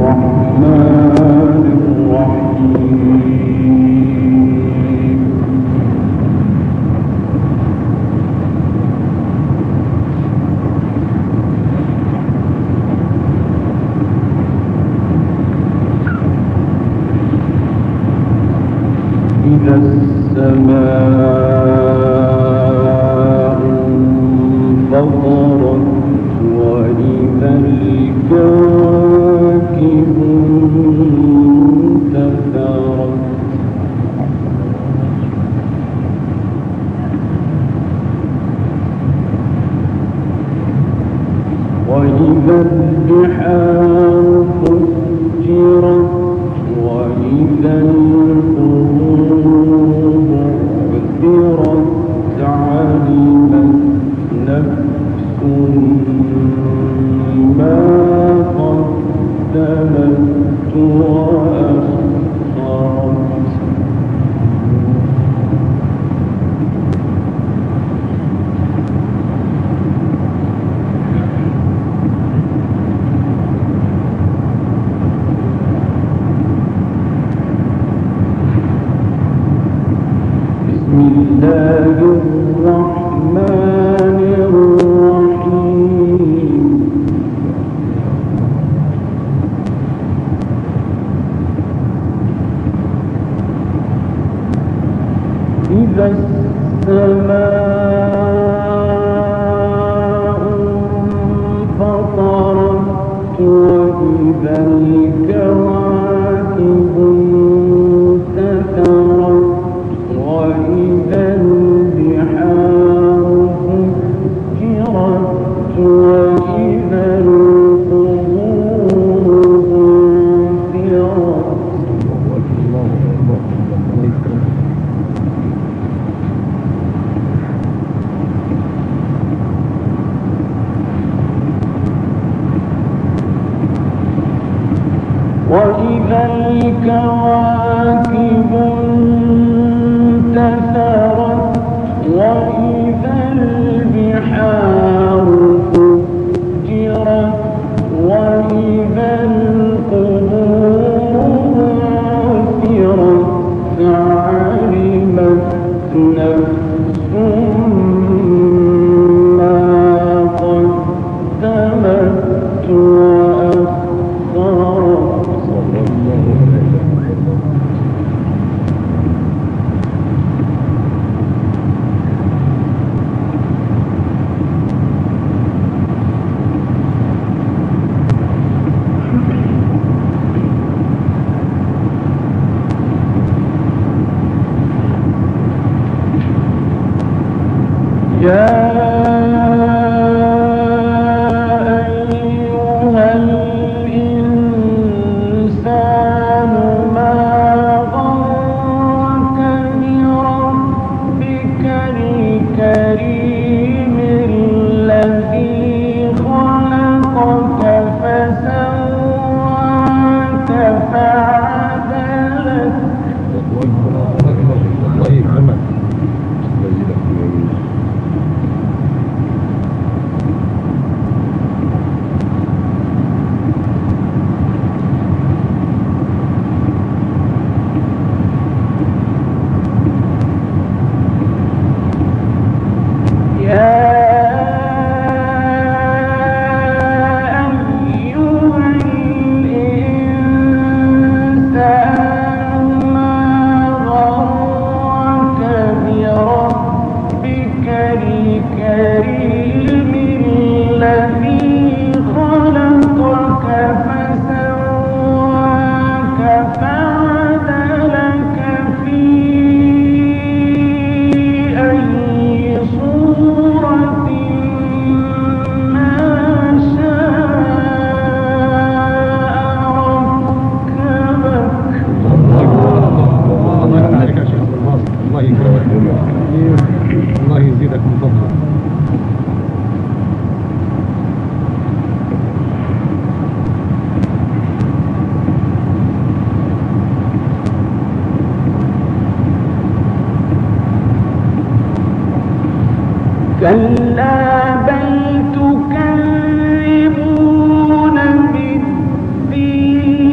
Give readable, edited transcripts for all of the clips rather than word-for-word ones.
كلا بل تكذبون بالدين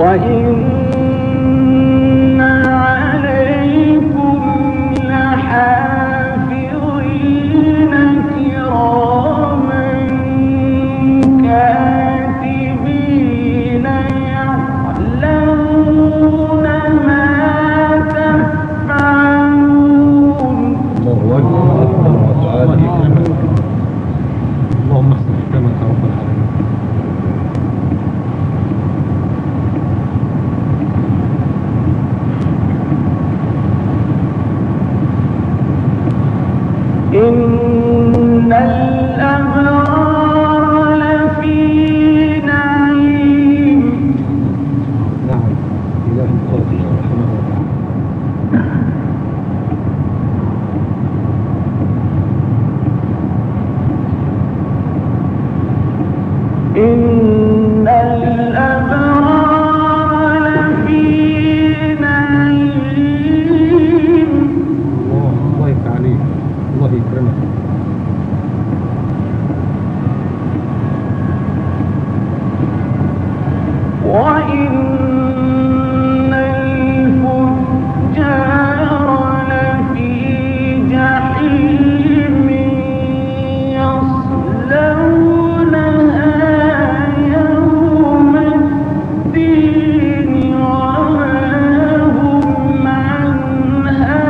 وإن عليكم لحافظين كراما كاتبين يعلمون ما تفعلون. الله أكبر وتعالى يكرمك. اللهم احسن ختامك يا رب العالمين. إن الأبرار لفي نعيم. نعم إله قادر رحمه الله. إن الأبرار لفي نعيم. الله يفتح عليك، الله يكرمك. وإن الفجار لفي جحيم يصلونها يوم الدين وما هم عنها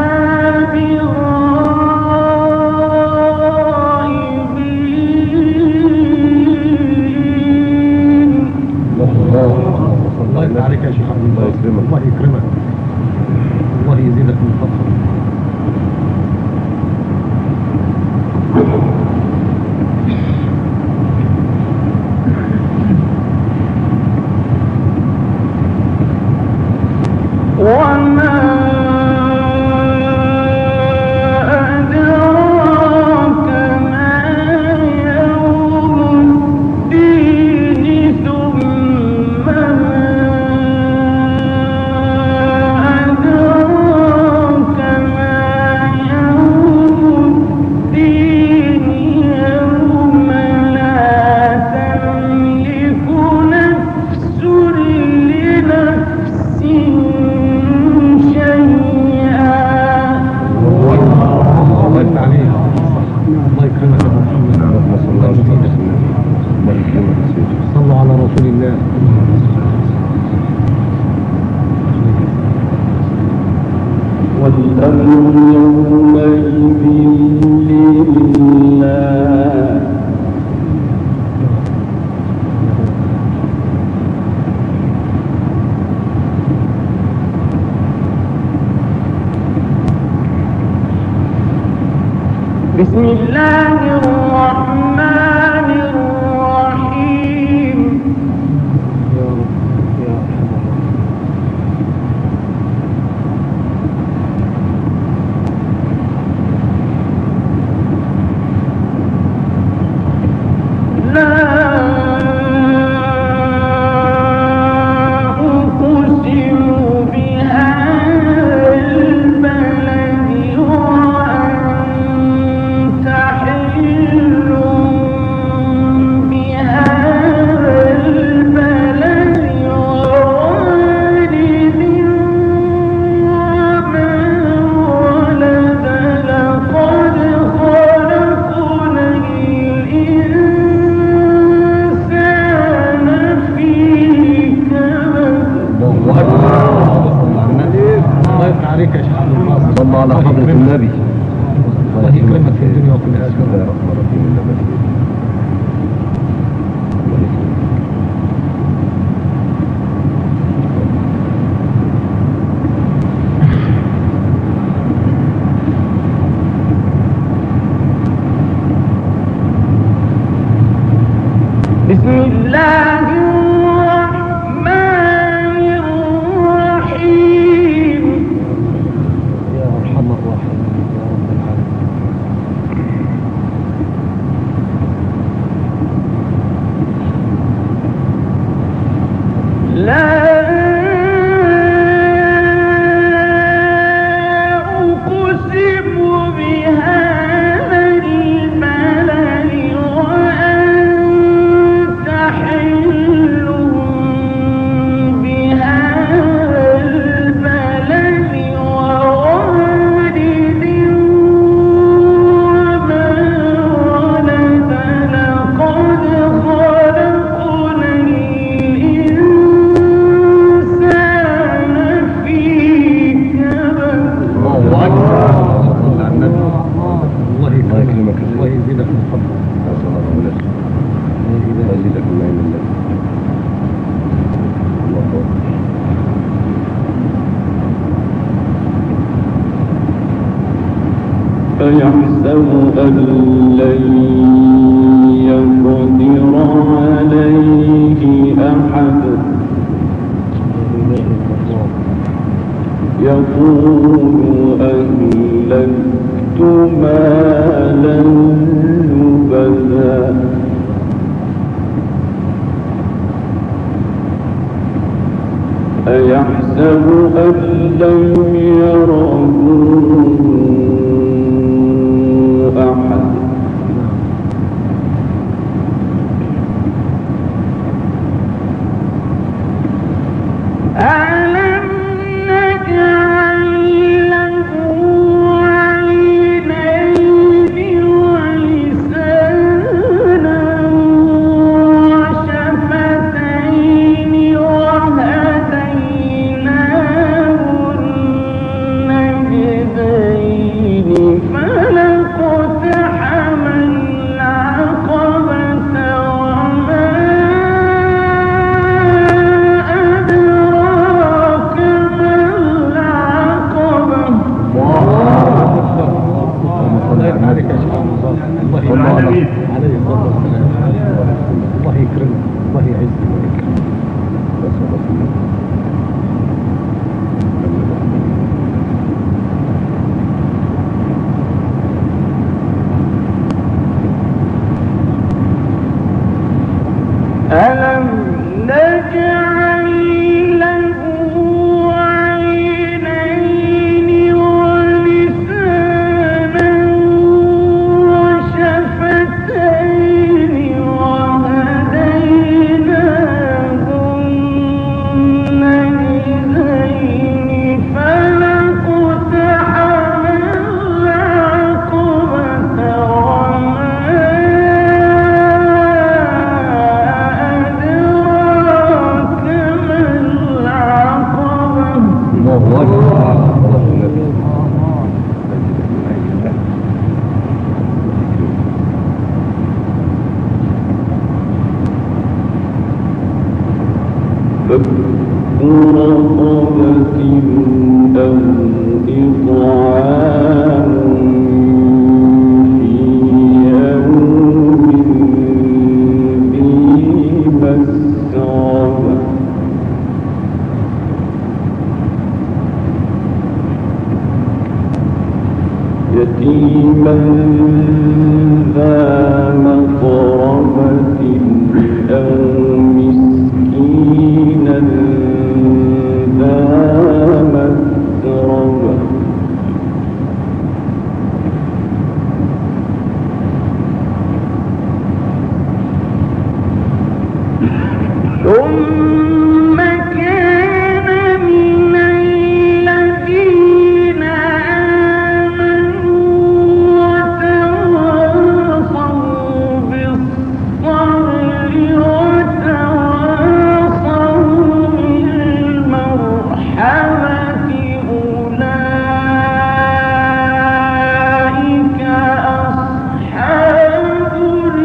بغائبين. الله يفتح عليك يا شيخ عبد الله. الله يكرمك، الله يزيدك من فضله. وما أدراك ما يوم الدين ثم ما أدراك ما يوم الدين يوم لا تملك نفس لنفس شيئا. الله يفتح عليك، الله يكرمك يا ابو محمد. الله يكرمك. صلوا على رسول الله. والأمر يومئذ لله. بسم الله الرحمن الرحيم. يا رب يا ارحم الراحمين. لا أقسم بهذا البلد وأنت حل بهذا البلد ووالد وما ولد. لقد خلقنا الإنسان في كبد. الله اكبر. الله يفتح عليك يا شيخ عبد الله. صلى على حضرة النبي. الله يكرمك في الدنيا وفي بسم الله الاخره. الرحمن الرحيم. بسم الله الرحمن الرحيم. يا ارحم الراحمين يا رب العالمين. لا أقسم بهذا البلد وأنت حل أيحسب أن لن يقدر عليه أحد يقول أهلكت مالا لبدا أيحسب أن لم يره أحد ألم نجعل له عينين ولسانا وشفتين وهديناه النجدين فلاقتحم العقبة وما أدراك ما العقبة الله عليك يا شيخ الله عليه الصلاة والسلام الله يكرمك الله يعزك ألم نجعل له عينين ولسانا وشفتين وهديناه النجدين فلاقتحم العقبة وما أدراك ما العقبة الله فك رقبة أو إطعام في يوم ذي مسغبة يتيما ذا مقربة أو مسكينا ذا متربة ثم كان من الذين آمنوا وتواصوا بالصبر وتواصوا بالمرحمة أولئك أصحاب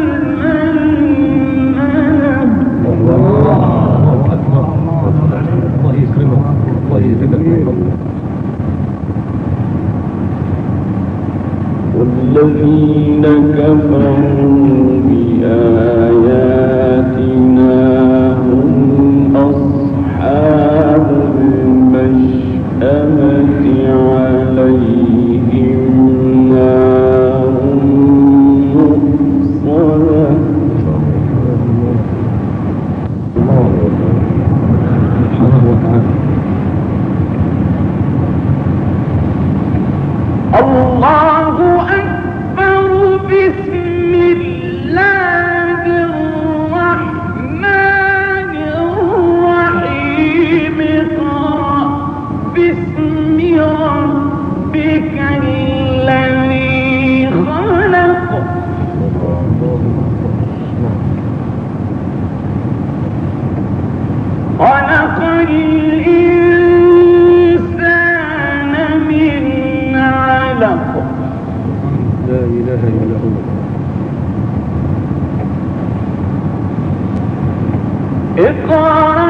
الميمنة الله أكبر الله يكرمك الله يزيدك من فضله والذين كفروا بآياتنا هم أصحاب المشأمة عليهم نار مؤصدة سبحانه وتعالى الله أكبر بسم الله الرحمن الرحيم اقرأ باسم ربك الذي خلق خلق الإنسان من علق لا إله إلا هو اقرأ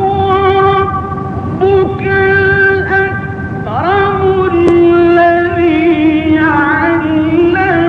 وربك الأكرم الذي علم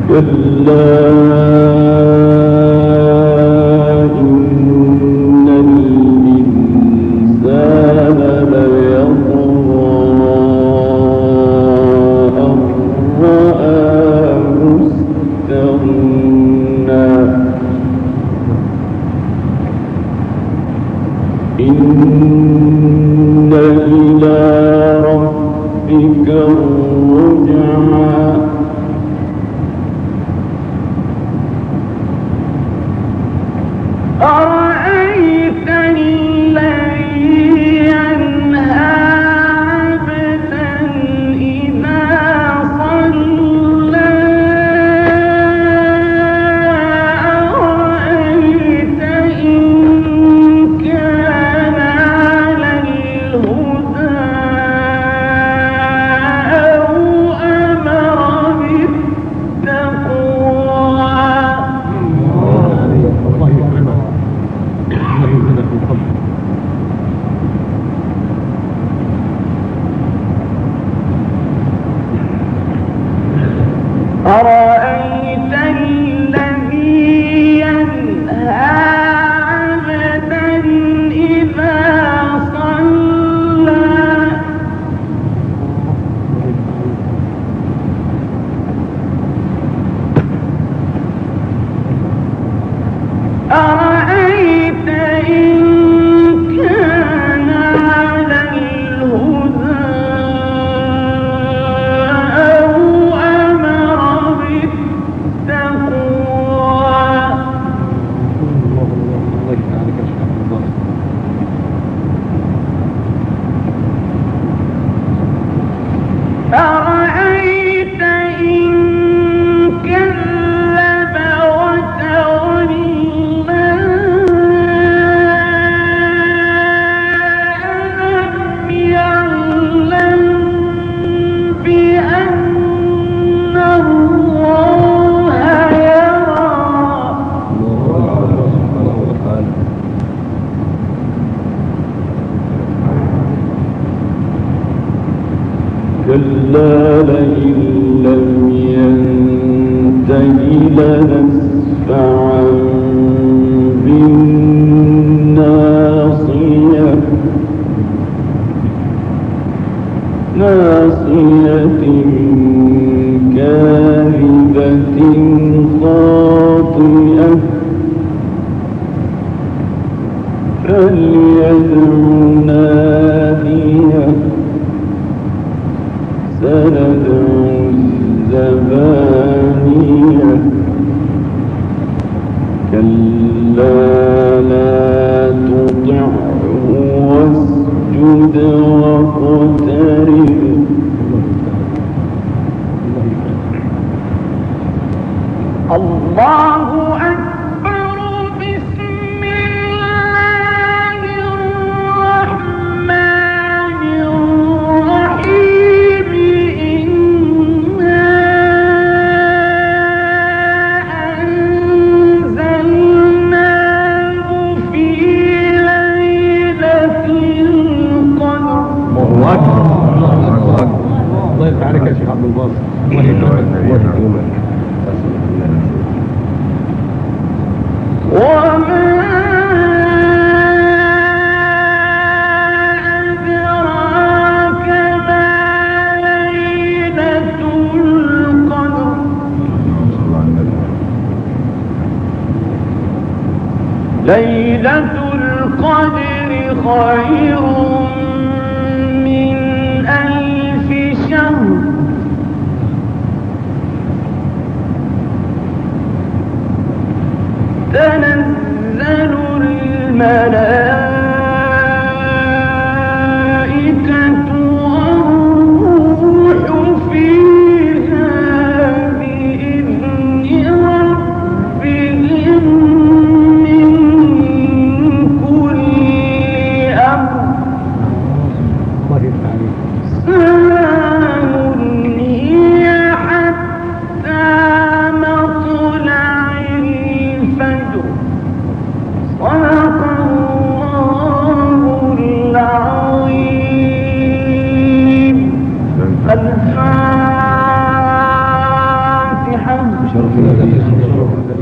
أرأيت الذي ينهى عبدا إذا صلى أرأيت إن كان على الهدى أو أمر بالتقوى أرأيت إن كذب وتولى ألم يعلم بأن الله يرى كلا لئن لم ينته لنسفعا بالناصية ناصية كاذبة خاطئة فليدع ناديه سندع الزبانية كلا لا تطعه واسجد واقترب الله أكبر بسم الله الرحمن الرحيم إنا أنزلناه في ليلة القدر الله يفتح عليك يا شيخ عبد الباسط الله يكرمك وما أدراك ما ليلة القدر ليلة القدر خير من 1000 شهر تنزل الملائكة والروح فيها بإذن ربهم من كل أمر سلام هي حتى مطلع الفجر صدق الله العظيم الفاتحة شرف النبي